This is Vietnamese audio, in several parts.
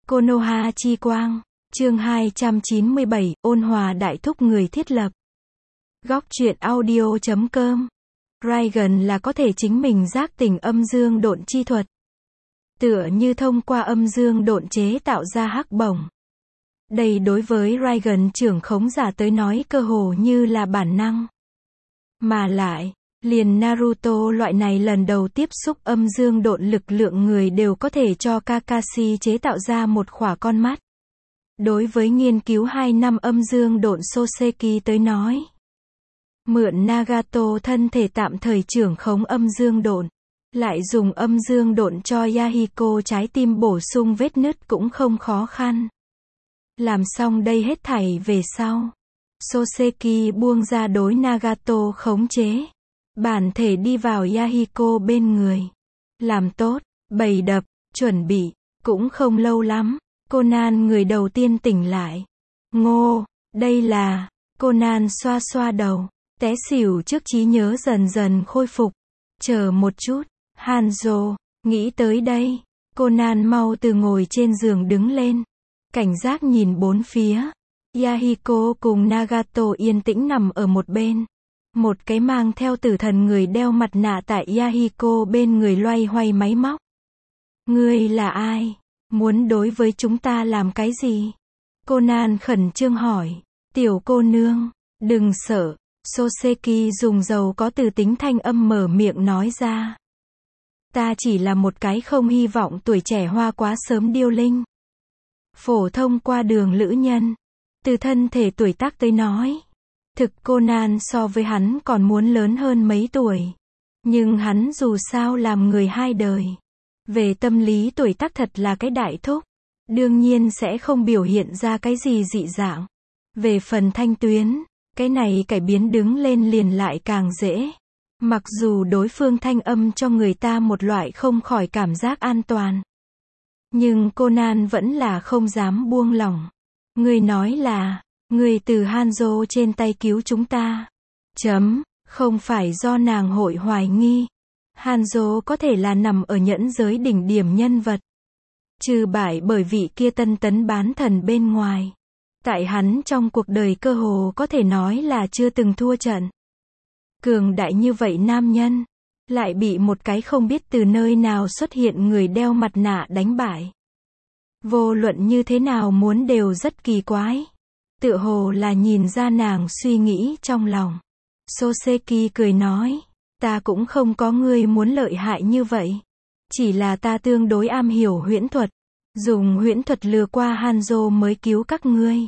Konoha chi quang, chương 297, ôn hòa đại thúc người thiết lập. Góc truyện audio.com. Raigan là có thể chính mình giác tỉnh âm dương độn chi thuật. Tựa như thông qua âm dương độn chế tạo ra hắc bổng. Đây đối với Raigan trưởng khống giả tới nói cơ hồ như là bản năng. Mà lại, liền Naruto loại này lần đầu tiếp xúc âm dương độn lực lượng người đều có thể cho Kakashi chế tạo ra một khỏa con mắt. Đối với nghiên cứu 2 năm âm dương độn Soseki tới nói, mượn Nagato thân thể tạm thời trưởng khống âm dương độn, lại dùng âm dương độn cho Yahiko trái tim bổ sung vết nứt cũng không khó khăn. Làm xong đây hết thảy về sau, Soseki buông ra đối Nagato khống chế, bản thể đi vào Yahiko bên người. Làm tốt, bày đập, chuẩn bị, cũng không lâu lắm, Conan người đầu tiên tỉnh lại. Ngô, đây là, Conan xoa xoa đầu, té xỉu trước trí nhớ dần dần khôi phục. Chờ một chút, Hanzo, nghĩ tới đây, Conan mau từ ngồi trên giường đứng lên, cảnh giác nhìn bốn phía. Yahiko cùng Nagato yên tĩnh nằm ở một bên. Một cái mang theo tử thần người đeo mặt nạ tại Yahiko bên người loay hoay máy móc. Ngươi là ai? Muốn đối với chúng ta làm cái gì? Conan khẩn trương hỏi. Tiểu cô nương, đừng sợ. Soseki dùng dầu có từ tính thanh âm mở miệng nói ra. Ta chỉ là một cái không hy vọng tuổi trẻ hoa quá sớm điêu linh. Phổ thông qua đường lữ nhân. Từ thân thể tuổi tác tới nói. Thực Conan so với hắn còn muốn lớn hơn mấy tuổi. Nhưng hắn dù sao làm người hai đời. Về tâm lý tuổi tác thật là cái đại thúc. Đương nhiên sẽ không biểu hiện ra cái gì dị dạng. Về phần thanh tuyến, cái này cải biến đứng lên liền lại càng dễ. Mặc dù đối phương thanh âm cho người ta một loại không khỏi cảm giác an toàn. Nhưng Conan vẫn là không dám buông lỏng. Người nói là, người từ Hanzo trên tay cứu chúng ta. Không phải do nàng hội hoài nghi. Hanzo có thể là nằm ở nhẫn giới đỉnh điểm nhân vật. Trừ bại bởi vị kia tân tấn bán thần bên ngoài. Tại hắn trong cuộc đời cơ hồ có thể nói là chưa từng thua trận. Cường đại như vậy nam nhân, lại bị một cái không biết từ nơi nào xuất hiện người đeo mặt nạ đánh bại. Vô luận như thế nào muốn đều rất kỳ quái. Tựa hồ là nhìn ra nàng suy nghĩ trong lòng. Soseki cười nói, ta cũng không có ngươi muốn lợi hại như vậy. Chỉ là ta tương đối am hiểu huyễn thuật. Dùng huyễn thuật lừa qua Hanzo mới cứu các ngươi.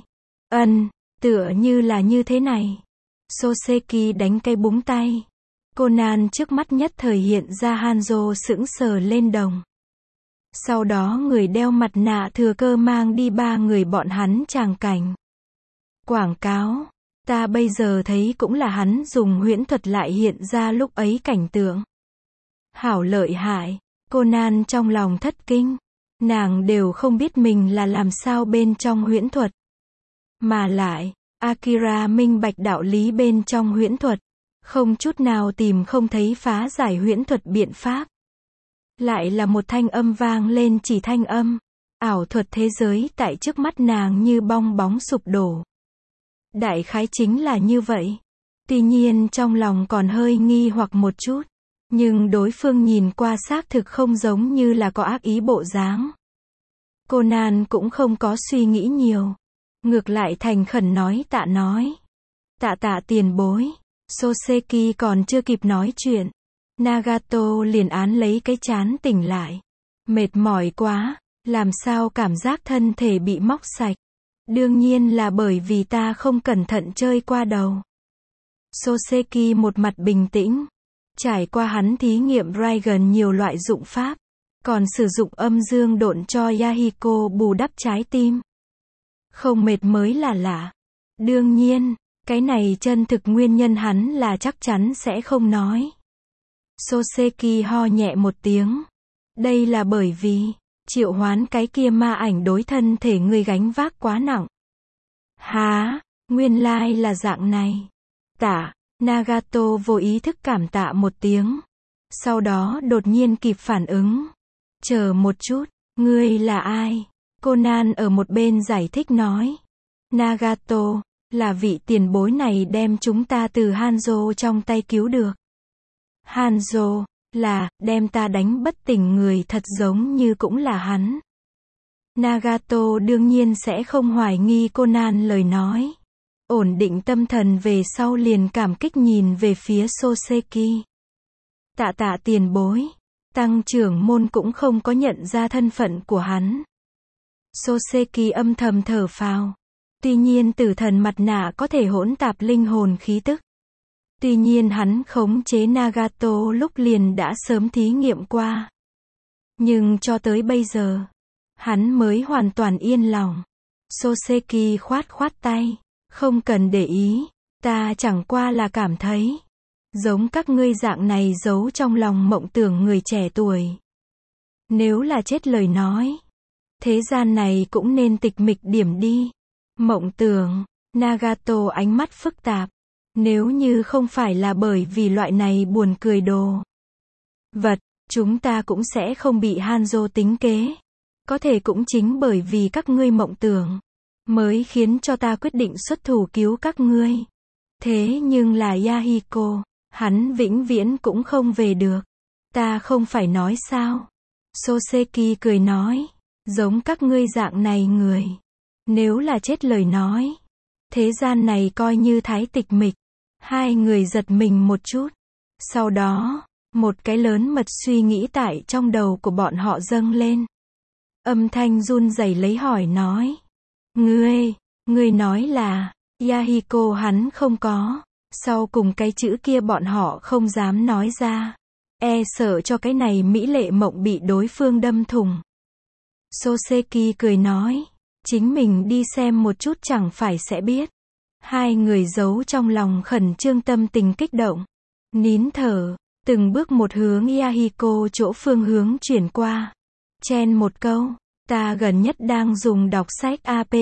Tựa như là như thế này. Soseki đánh cây búng tay. Conan trước mắt nhất thời hiện ra Hanzo sững sờ lên đồng. Sau đó người đeo mặt nạ thừa cơ mang đi ba người bọn hắn tràng cảnh. Quảng cáo. Ta bây giờ thấy cũng là hắn dùng huyễn thuật lại hiện ra lúc ấy cảnh tượng. Hảo lợi hại. Conan trong lòng thất kinh. Nàng đều không biết mình là làm sao bên trong huyễn thuật. Mà lại, Akira minh bạch đạo lý bên trong huyễn thuật. Không chút nào tìm không thấy phá giải huyễn thuật biện pháp. Lại là một thanh âm vang lên chỉ thanh âm. Ảo thuật thế giới tại trước mắt nàng như bong bóng sụp đổ. Đại khái chính là như vậy. Tuy nhiên trong lòng còn hơi nghi hoặc một chút. Nhưng đối phương nhìn qua xác thực không giống như là có ác ý bộ dáng. Conan cũng không có suy nghĩ nhiều. Ngược lại thành khẩn nói tạ nói. Tạ tiền bối. Soseki còn chưa kịp nói chuyện. Nagato liền án lấy cái trán tỉnh lại. Mệt mỏi quá, làm sao cảm giác thân thể bị móc sạch. Đương nhiên là bởi vì ta không cẩn thận chơi qua đầu. Soseki một mặt bình tĩnh. Trải qua hắn thí nghiệm Raigan nhiều loại dụng pháp. Còn sử dụng âm dương độn cho Yahiko bù đắp trái tim. Không mệt mới là lạ. Đương nhiên, cái này chân thực nguyên nhân hắn là chắc chắn sẽ không nói. Soseki ho nhẹ một tiếng. Đây là bởi vì, triệu hoán cái kia ma ảnh đối thân thể người gánh vác quá nặng. Hả, nguyên lai là dạng này. Nagato vô ý thức cảm tạ một tiếng. Sau đó đột nhiên kịp phản ứng. Chờ một chút, ngươi là ai? Conan ở một bên giải thích nói. Nagato, là vị tiền bối này đem chúng ta từ Hanzo trong tay cứu được. Hanzo, là, đem ta đánh bất tỉnh người thật giống như cũng là hắn. Nagato đương nhiên sẽ không hoài nghi Conan lời nói. Ổn định tâm thần về sau liền cảm kích nhìn về phía Soseki. Tạ tiền bối. Tăng trưởng môn cũng không có nhận ra thân phận của hắn. Soseki âm thầm thở phào. Tuy nhiên tử thần mặt nạ có thể hỗn tạp linh hồn khí tức. Tuy nhiên hắn khống chế Nagato lúc liền đã sớm thí nghiệm qua. Nhưng cho tới bây giờ, hắn mới hoàn toàn yên lòng. Soseki khoát tay. Không cần để ý, ta chẳng qua là cảm thấy. Giống các ngươi dạng này giấu trong lòng mộng tưởng người trẻ tuổi. Nếu là chết lời nói. Thế gian này cũng nên tịch mịch điểm đi. Mộng tưởng, Nagato ánh mắt phức tạp. Nếu như không phải là bởi vì loại này buồn cười đồ vật, chúng ta cũng sẽ không bị Hanzo tính kế. Có thể cũng chính bởi vì các ngươi mộng tưởng, mới khiến cho ta quyết định xuất thủ cứu các ngươi. Thế nhưng là Yahiko, hắn vĩnh viễn cũng không về được. Ta không phải nói sao? Soseki cười nói, giống các ngươi dạng này người. Nếu là chết lời nói, thế gian này coi như thái tịch mịch. Hai người giật mình một chút. Sau đó, một cái lớn mật suy nghĩ tại trong đầu của bọn họ dâng lên. Âm thanh run rẩy lấy hỏi nói. Ngươi nói là, Yahiko hắn không có. Sau cùng cái chữ kia bọn họ không dám nói ra. E sợ cho cái này mỹ lệ mộng bị đối phương đâm thủng. Soseki cười nói. Chính mình đi xem một chút chẳng phải sẽ biết. Hai người giấu trong lòng khẩn trương tâm tình kích động. Nín thở, từng bước một hướng Yahiko chỗ phương hướng chuyển qua. Chen một câu, ta gần nhất đang dùng đọc sách app.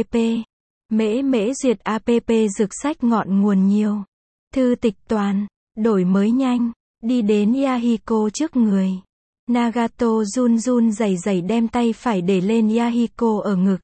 Mễ duyệt app rực sách ngọn nguồn nhiều. Thư tịch toàn, đổi mới nhanh, đi đến Yahiko trước người. Nagato run rẩy đem tay phải để lên Yahiko ở ngực.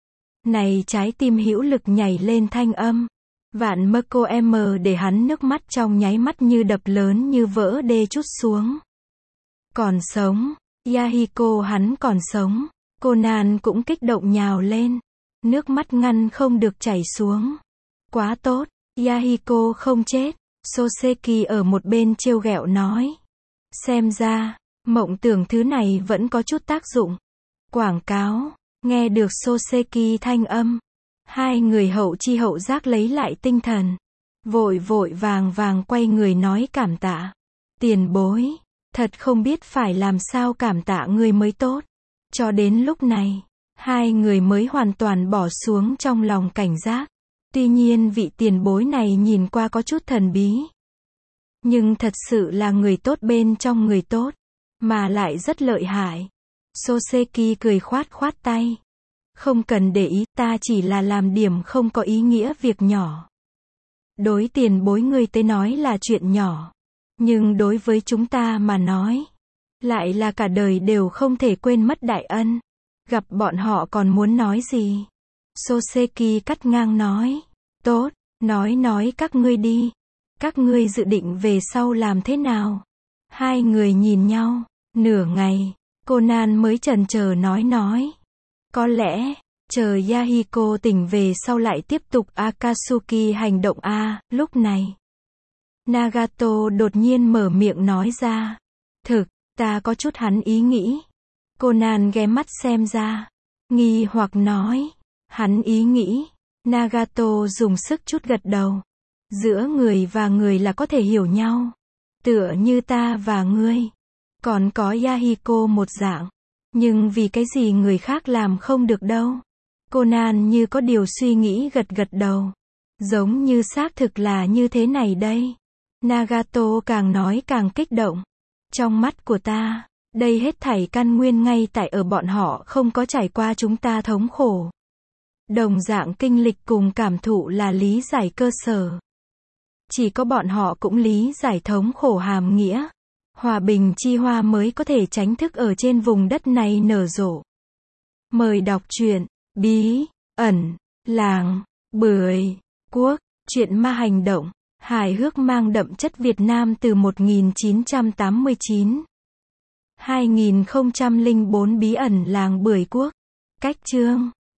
Này trái tim hữu lực nhảy lên thanh âm. Vạn mơ cô em để hắn nước mắt trong nháy mắt như đập lớn như vỡ đê trút xuống. Còn sống, Yahiko hắn còn sống. Conan cũng kích động nhào lên. Nước mắt ngăn không được chảy xuống. Quá tốt, Yahiko không chết. Soseki ở một bên trêu ghẹo nói. Xem ra, mộng tưởng thứ này vẫn có chút tác dụng. Quảng cáo, nghe được Soseki thanh âm. Hai người hậu chi hậu giác lấy lại tinh thần. Vội vàng quay người nói cảm tạ. Tiền bối, thật không biết phải làm sao cảm tạ ngươi mới tốt. Cho đến lúc này, hai người mới hoàn toàn bỏ xuống trong lòng cảnh giác. Tuy nhiên vị tiền bối này nhìn qua có chút thần bí. Nhưng thật sự là người tốt bên trong người tốt. Mà lại rất lợi hại. Soseki cười khoát tay. Không cần để ý, ta chỉ là làm điểm không có ý nghĩa việc nhỏ. Đối tiền bối ngươi tới nói là chuyện nhỏ. Nhưng đối với chúng ta mà nói, lại là cả đời đều không thể quên mất đại ân. Gặp bọn họ còn muốn nói gì? Soseki cắt ngang nói. Tốt, nói các ngươi đi. Các ngươi dự định về sau làm thế nào? Hai người nhìn nhau, nửa ngày, Conan mới chần chờ nói. Có lẽ, chờ Yahiko tỉnh về sau lại tiếp tục Akatsuki hành động lúc này. Nagato đột nhiên mở miệng nói ra. Thực, ta có chút hắn ý nghĩ. Conan ghé mắt xem ra. Nghi hoặc nói. Hắn ý nghĩ. Nagato dùng sức chút gật đầu. Giữa người và người là có thể hiểu nhau. Tựa như ta và ngươi. Còn có Yahiko một dạng. Nhưng vì cái gì người khác làm không được đâu. Conan như có điều suy nghĩ gật đầu. Giống như xác thực là như thế này đây. Nagato càng nói càng kích động. Trong mắt của ta, đây hết thảy căn nguyên ngay tại ở bọn họ không có trải qua chúng ta thống khổ. Đồng dạng kinh lịch cùng cảm thụ là lý giải cơ sở. Chỉ có bọn họ cũng lý giải thống khổ hàm nghĩa. Hòa bình chi hoa mới có thể tránh thức ở trên vùng đất này nở rộ. Mời đọc truyện Bí ẩn làng Bưởi Quốc, truyện ma hành động, hài hước mang đậm chất Việt Nam từ 1989. 2004 Bí ẩn làng Bưởi Quốc. Cách chương